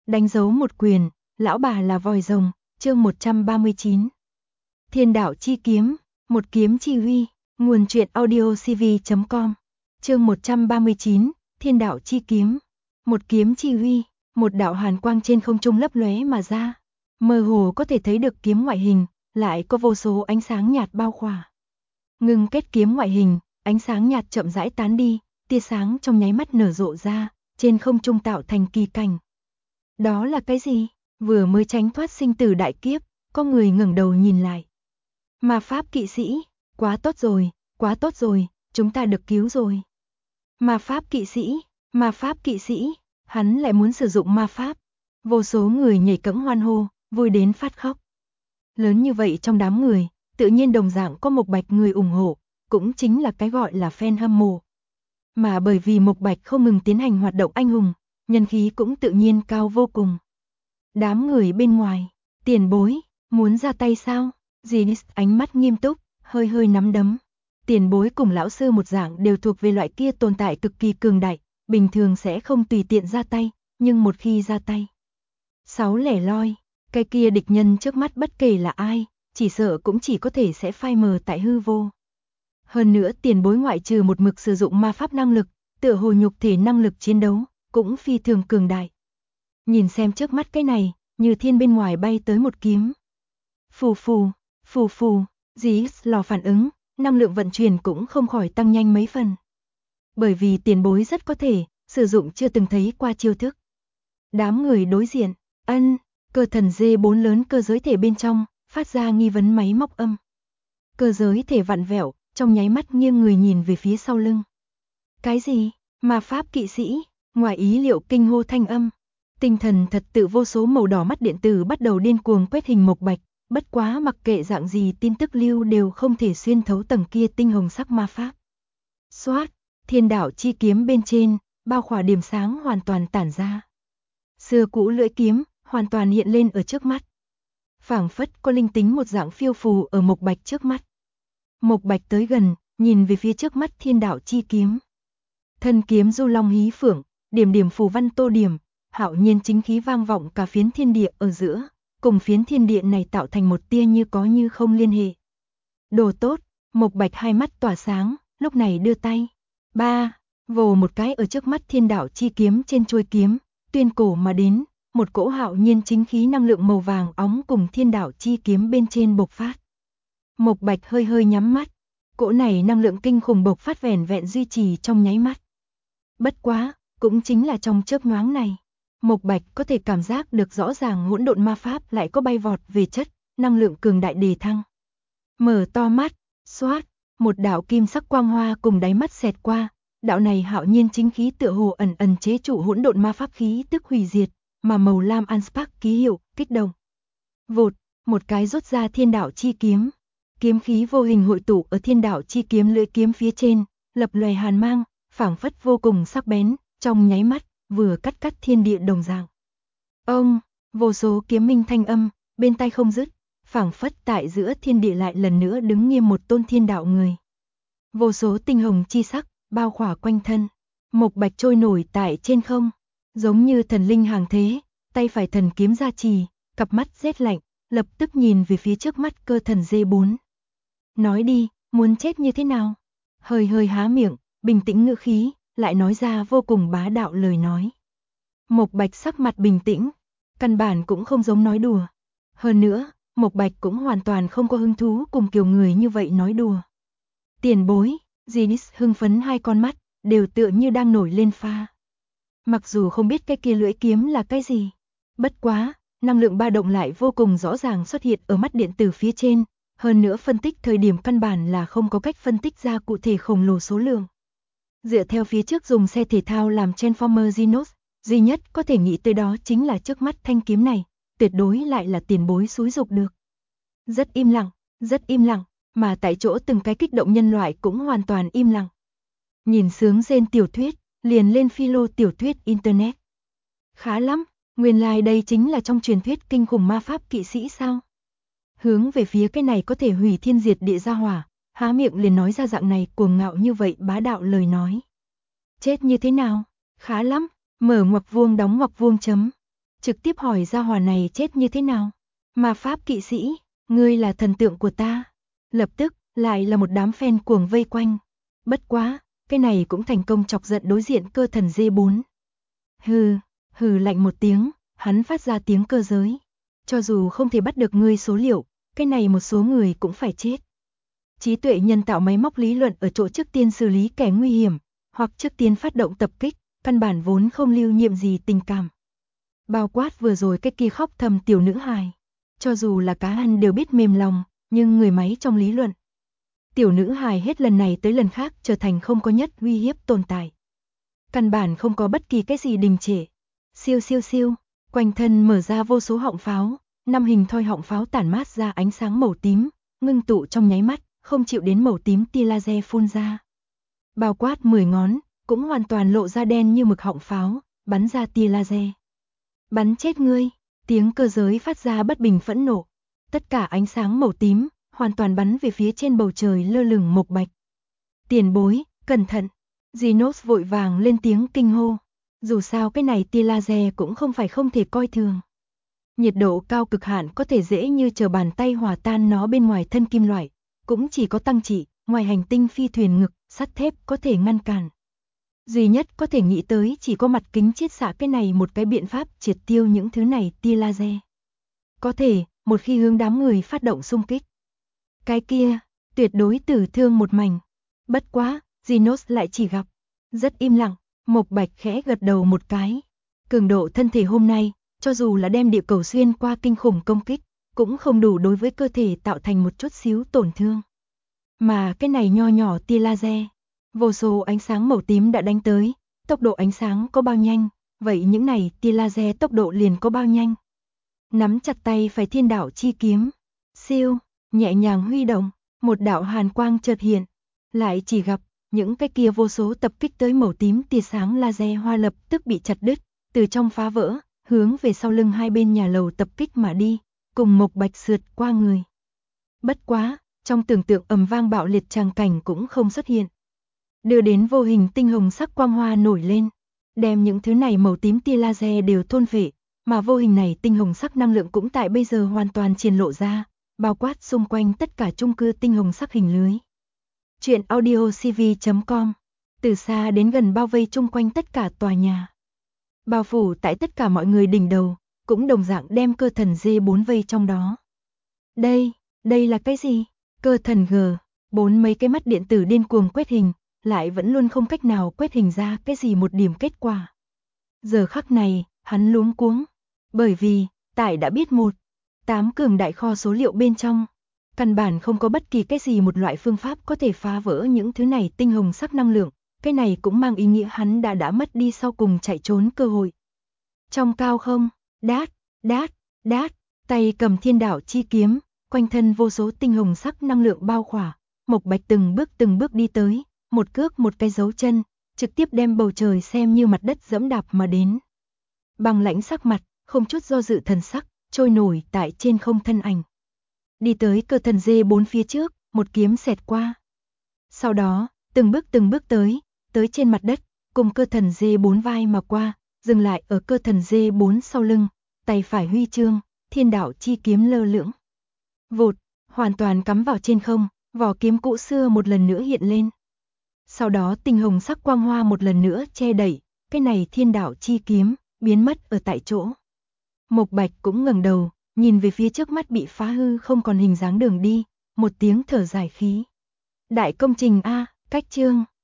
Đánh dấu một quyền, lão bà là vòi rồng, chương 139. Thiên đạo chi kiếm, một kiếm chi huy, nguồn truyện audiocv.com. Chương 139, Thiên đạo chi kiếm, một kiếm chi huy, một đạo hàn quang trên không trung lấp lóe mà ra. Mơ hồ có thể thấy được kiếm ngoại hình, lại có vô số ánh sáng nhạt bao khỏa. Ngưng kết kiếm ngoại hình, ánh sáng nhạt chậm rãi tán đi, tia sáng trong nháy mắt nở rộ ra, trên không trung tạo thành kỳ cảnh. Đó là cái gì? Vừa mới tránh thoát sinh tử đại kiếp, có người ngẩng đầu nhìn lại. Ma pháp kỵ sĩ, quá tốt rồi, chúng ta được cứu rồi. Ma pháp kỵ sĩ, hắn lại muốn sử dụng ma pháp. Vô số người nhảy cẫng hoan hô, vui đến phát khóc. Lớn như vậy trong đám người, tự nhiên đồng dạng có Mộc Bạch người ủng hộ, cũng chính là cái gọi là fan hâm mộ. Mà bởi vì Mộc Bạch không ngừng tiến hành hoạt động anh hùng, nhân khí cũng tự nhiên cao vô cùng. Đám người bên ngoài, tiền bối, muốn ra tay sao? Zinnis ánh mắt nghiêm túc, hơi nắm đấm. Tiền bối cùng lão sư một dạng đều thuộc về loại kia tồn tại cực kỳ cường đại, bình thường sẽ không tùy tiện ra tay, nhưng một khi ra tay. 6 lẻ loi, cái kia địch nhân trước mắt bất kể là ai, chỉ sợ cũng chỉ có thể sẽ phai mờ tại hư vô. Hơn nữa tiền bối ngoại trừ một mực sử dụng ma pháp năng lực, tựa hồ nhục thể năng lực chiến đấu, cũng phi thường cường đại. Nhìn xem trước mắt cái này, như thiên bên ngoài bay tới một kiếm. Phù phù, dí lò phản ứng, năng lượng vận chuyển cũng không khỏi tăng nhanh mấy phần. Bởi vì tiền bối rất có thể, sử dụng chưa từng thấy qua chiêu thức. Đám người đối diện, cơ thần D4 lớn cơ giới thể bên trong, phát ra nghi vấn máy móc âm. Cơ giới thể vặn vẹo, trong nháy mắt nghiêng người nhìn về phía sau lưng. Cái gì? Ma pháp kỵ sĩ, ngoài ý liệu kinh hô thanh âm. Tinh thần thật tự vô số màu đỏ mắt điện tử bắt đầu điên cuồng quét hình Mộc Bạch, bất quá mặc kệ dạng gì tin tức lưu đều không thể xuyên thấu tầng kia tinh hồng sắc ma pháp. Xoát, thiên đạo chi kiếm bên trên, bao khỏa điểm sáng hoàn toàn tản ra. Xưa cũ lưỡi kiếm, hoàn toàn hiện lên ở trước mắt. Phảng phất có linh tính một dạng phiêu phù ở Mộc Bạch trước mắt. Mộc Bạch tới gần, nhìn về phía trước mắt thiên đạo chi kiếm. Thân kiếm du long hí phượng, điểm phù văn tô điểm, hạo nhiên chính khí vang vọng cả phiến thiên địa ở giữa, cùng phiến thiên địa này tạo thành một tia như có như không liên hệ. Đồ tốt, Mộc Bạch hai mắt tỏa sáng, lúc này đưa tay. Vồ một cái ở trước mắt thiên đạo chi kiếm trên chuôi kiếm, tuyên cổ mà đến, một cỗ hạo nhiên chính khí năng lượng màu vàng óng cùng thiên đạo chi kiếm bên trên bộc phát. Mộc Bạch hơi nhắm mắt, cỗ này năng lượng kinh khủng bộc phát vẻn vẹn duy trì trong nháy mắt. Bất quá, cũng chính là trong chớp nhoáng này, Mộc Bạch có thể cảm giác được rõ ràng hỗn độn ma pháp lại có bay vọt về chất, năng lượng cường đại đề thăng. Mở to mắt, xoát, một đạo kim sắc quang hoa cùng đáy mắt xẹt qua, đạo này hạo nhiên chính khí tựa hồ ẩn chế trụ hỗn độn ma pháp khí tức hủy diệt, mà màu lam Anspark ký hiệu, kích động. Vụt, một cái rút ra thiên đạo chi kiếm. Kiếm khí vô hình hội tụ ở thiên đạo chi kiếm lưỡi kiếm phía trên, lập lòe hàn mang, phảng phất vô cùng sắc bén, trong nháy mắt, vừa cắt thiên địa đồng dạng. Ông, vô số kiếm minh thanh âm, bên tai không dứt, phảng phất tại giữa thiên địa lại lần nữa đứng nghiêm một tôn thiên đạo người. Vô số tinh hồng chi sắc, bao khỏa quanh thân, Mộc Bạch trôi nổi tại trên không, giống như thần linh hàng thế, tay phải thần kiếm gia trì, cặp mắt rét lạnh, lập tức nhìn về phía trước mắt cơ thần D4. Nói đi, muốn chết như thế nào? Hơi há miệng, bình tĩnh ngữ khí, lại nói ra vô cùng bá đạo lời nói. Mộc Bạch sắc mặt bình tĩnh, căn bản cũng không giống nói đùa. Hơn nữa, Mộc Bạch cũng hoàn toàn không có hứng thú cùng kiểu người như vậy nói đùa. Tiền bối, Zinnis hưng phấn hai con mắt, đều tựa như đang nổi lên pha. Mặc dù không biết cái kia lưỡi kiếm là cái gì, bất quá, năng lượng ba động lại vô cùng rõ ràng xuất hiện ở mắt điện tử phía trên, hơn nữa phân tích thời điểm căn bản là không có cách phân tích ra cụ thể khổng lồ số lượng. Dựa theo phía trước dùng xe thể thao làm Transformer Genos, duy nhất có thể nghĩ tới đó chính là trước mắt thanh kiếm này, tuyệt đối lại là tiền bối xúi dục được. Rất im lặng, mà tại chỗ từng cái kích động nhân loại cũng hoàn toàn im lặng. Nhìn sướng rên tiểu thuyết, liền lên philo tiểu thuyết internet. Khá lắm, nguyên lai đây chính là trong truyền thuyết kinh khủng ma pháp kỵ sĩ sao? Hướng về phía cái này có thể hủy thiên diệt địa gia hỏa, há miệng liền nói ra dạng này cuồng ngạo như vậy bá đạo lời nói. Chết như thế nào? Khá lắm, mở ngoặc vuông đóng ngoặc vuông chấm. trực tiếp hỏi gia hỏa này chết như thế nào. Ma pháp kỵ sĩ, ngươi là thần tượng của ta. Lập tức, lại là một đám fan cuồng vây quanh. Bất quá, cái này cũng thành công chọc giận đối diện cơ thần G4. Hừ lạnh một tiếng, hắn phát ra tiếng cơ giới. Cho dù không thể bắt được ngươi số liệu, cái này một số người cũng phải chết. Trí tuệ nhân tạo máy móc lý luận ở chỗ trước tiên xử lý kẻ nguy hiểm, hoặc trước tiên phát động tập kích, căn bản vốn không lưu nhiệm gì tình cảm. Bao quát vừa rồi cái kia khóc thầm tiểu nữ hài. Cho dù là cá ăn đều biết mềm lòng, nhưng người máy trong lý luận. Tiểu nữ hài hết lần này tới lần khác trở thành không có nhất uy hiếp tồn tại. Căn bản không có bất kỳ cái gì đình trệ. Siêu, quanh thân mở ra vô số họng pháo, 5 hình thoi họng pháo tản mát ra ánh sáng màu tím, ngưng tụ trong nháy mắt, không chịu đến màu tím tia laser phun ra. Bao quát 10 ngón, cũng hoàn toàn lộ ra đen như mực họng pháo, bắn ra tia laser. Bắn chết ngươi, tiếng cơ giới phát ra bất bình phẫn nộ. Tất cả ánh sáng màu tím, hoàn toàn bắn về phía trên bầu trời lơ lửng Mộc Bạch. Tiền bối, cẩn thận. Genos vội vàng lên tiếng kinh hô. Dù sao cái này tia laser cũng không phải không thể coi thường. Nhiệt độ cao cực hạn có thể dễ như trở bàn tay hòa tan nó bên ngoài thân kim loại, cũng chỉ có tăng trị, ngoài hành tinh phi thuyền ngực, sắt thép có thể ngăn cản. Duy nhất có thể nghĩ tới chỉ có mặt kính chiết xạ cái này một cái biện pháp triệt tiêu những thứ này tia laser. Có thể, một khi hướng đám người phát động xung kích. Cái kia, tuyệt đối tử thương một mảnh. Bất quá, Genos lại chỉ gặp. Rất im lặng, Mộc Bạch khẽ gật đầu một cái. Cường độ thân thể hôm nay, cho dù là đem địa cầu xuyên qua kinh khủng công kích, cũng không đủ đối với cơ thể tạo thành một chút xíu tổn thương. Mà cái này nho nhỏ tia laser, vô số ánh sáng màu tím đã đánh tới, tốc độ ánh sáng có bao nhanh, vậy những này tia laser tốc độ liền có bao nhanh. Nắm chặt tay phải thiên đạo chi kiếm, siêu, nhẹ nhàng huy động, một đạo hàn quang chợt hiện, lại chỉ gặp những cái kia vô số tập kích tới màu tím tia sáng laser hoa lập tức bị chặt đứt, từ trong phá vỡ, hướng về sau lưng hai bên nhà lầu tập kích mà đi, cùng Mộc Bạch sượt qua người. Bất quá, trong tưởng tượng ầm vang bạo liệt tràng cảnh cũng không xuất hiện. Đưa đến vô hình tinh hồng sắc quang hoa nổi lên, đem những thứ này màu tím tia laser đều thôn phệ, mà vô hình này tinh hồng sắc năng lượng cũng tại bây giờ hoàn toàn triển lộ ra, bao quát xung quanh tất cả chung cư tinh hồng sắc hình lưới. Chuyện audiocv.com, từ xa đến gần bao vây chung quanh tất cả tòa nhà. Bao phủ tại tất cả mọi người đỉnh đầu, cũng đồng dạng đem cơ thần G4 vây trong đó. Đây là cái gì? Cơ thần G4 mấy cái mắt điện tử điên cuồng quét hình, lại vẫn luôn không cách nào quét hình ra cái gì một điểm kết quả. Giờ khắc này, hắn luống cuống, bởi vì, tại đã biết 8 cường đại kho số liệu bên trong, căn bản không có bất kỳ cái gì một loại phương pháp có thể phá vỡ những thứ này tinh hồng sắc năng lượng, cái này cũng mang ý nghĩa hắn đã mất đi sau cùng chạy trốn cơ hội. Trong cao không, đát, tay cầm thiên đạo chi kiếm, quanh thân vô số tinh hồng sắc năng lượng bao khỏa, Mộc Bạch từng bước đi tới, một cước một cái dấu chân, trực tiếp đem bầu trời xem như mặt đất dẫm đạp mà đến. Bằng lãnh sắc mặt, không chút do dự thần sắc, trôi nổi tại trên không thân ảnh. Đi tới cơ thần G4 phía trước, một kiếm xẹt qua. Sau đó, từng bước tới trên mặt đất, cùng cơ thần G4 vai mà qua, dừng lại ở cơ thần G4 sau lưng, tay phải huy chương, thiên đạo chi kiếm lơ lửng. Vụt, hoàn toàn cắm vào trên không, vỏ kiếm cũ xưa một lần nữa hiện lên. Sau đó tinh hồng sắc quang hoa một lần nữa che đẩy, cái này thiên đạo chi kiếm, biến mất ở tại chỗ. Mộc Bạch cũng ngẩng đầu, nhìn về phía trước mắt bị phá hư không còn hình dáng đường đi, một tiếng thở dài khí. Đại công trình A, cách chương.